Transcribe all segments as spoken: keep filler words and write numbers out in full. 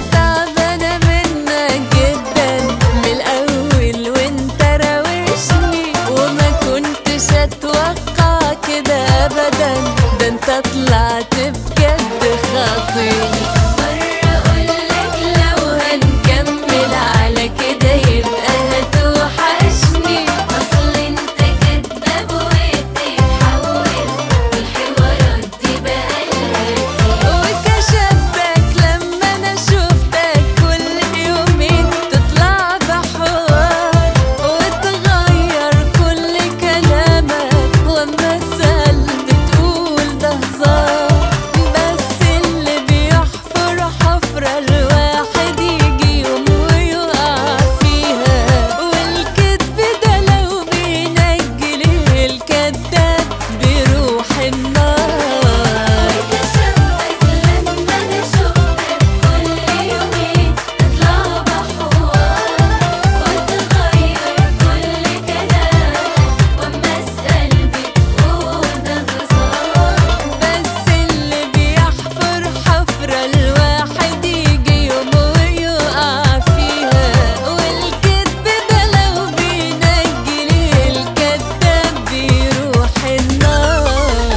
تعبانة منك جدا من الأول وانت راوشني، وما كنتش أتوقع كده أبدا، ده انت طلعت بجد خطير. مرة أقولك لو هنكمل على كده يبقى هتوحشني، أصل انت كداب وبتتحول والحوارات دي بقالها كتير. وكشفتك لما أنا شفتك كل يومين تطلع بحوار، وتغير كل كلامك وأما أسأل بتقول ده هزار. بس اللي بيحفر حفرة الواحد يجي يوم ويقع فيها، والكدب ده لو بينجل الكداب بيروح النار. وكشفتك لما أنا شفتك كل يومين تطلع بحوار، وتغير كل كلامك وأما أسأل بتقول ده هزار. بس اللي بيحفر حفرة الواحد يجي يوم ويقع فيها، والكدب ده لو بينجل الكداب بيروح النار.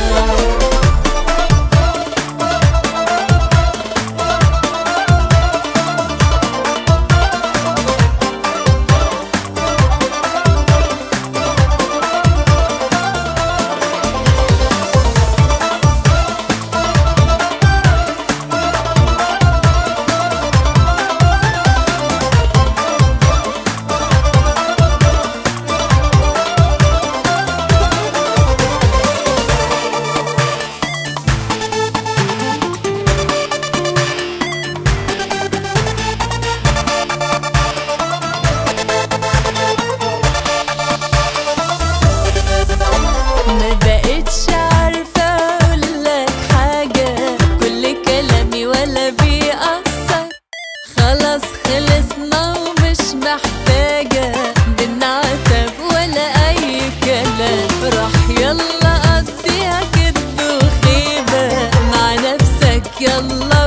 ما بقتش عارفة أقولك حاجة، كل كلامي ولا بيأثر، خلاص خلصنا ومش محتاجة بالنعتب ولا أي كلام. راح يلا قضيها كدب وخيبة مع نفسك يلا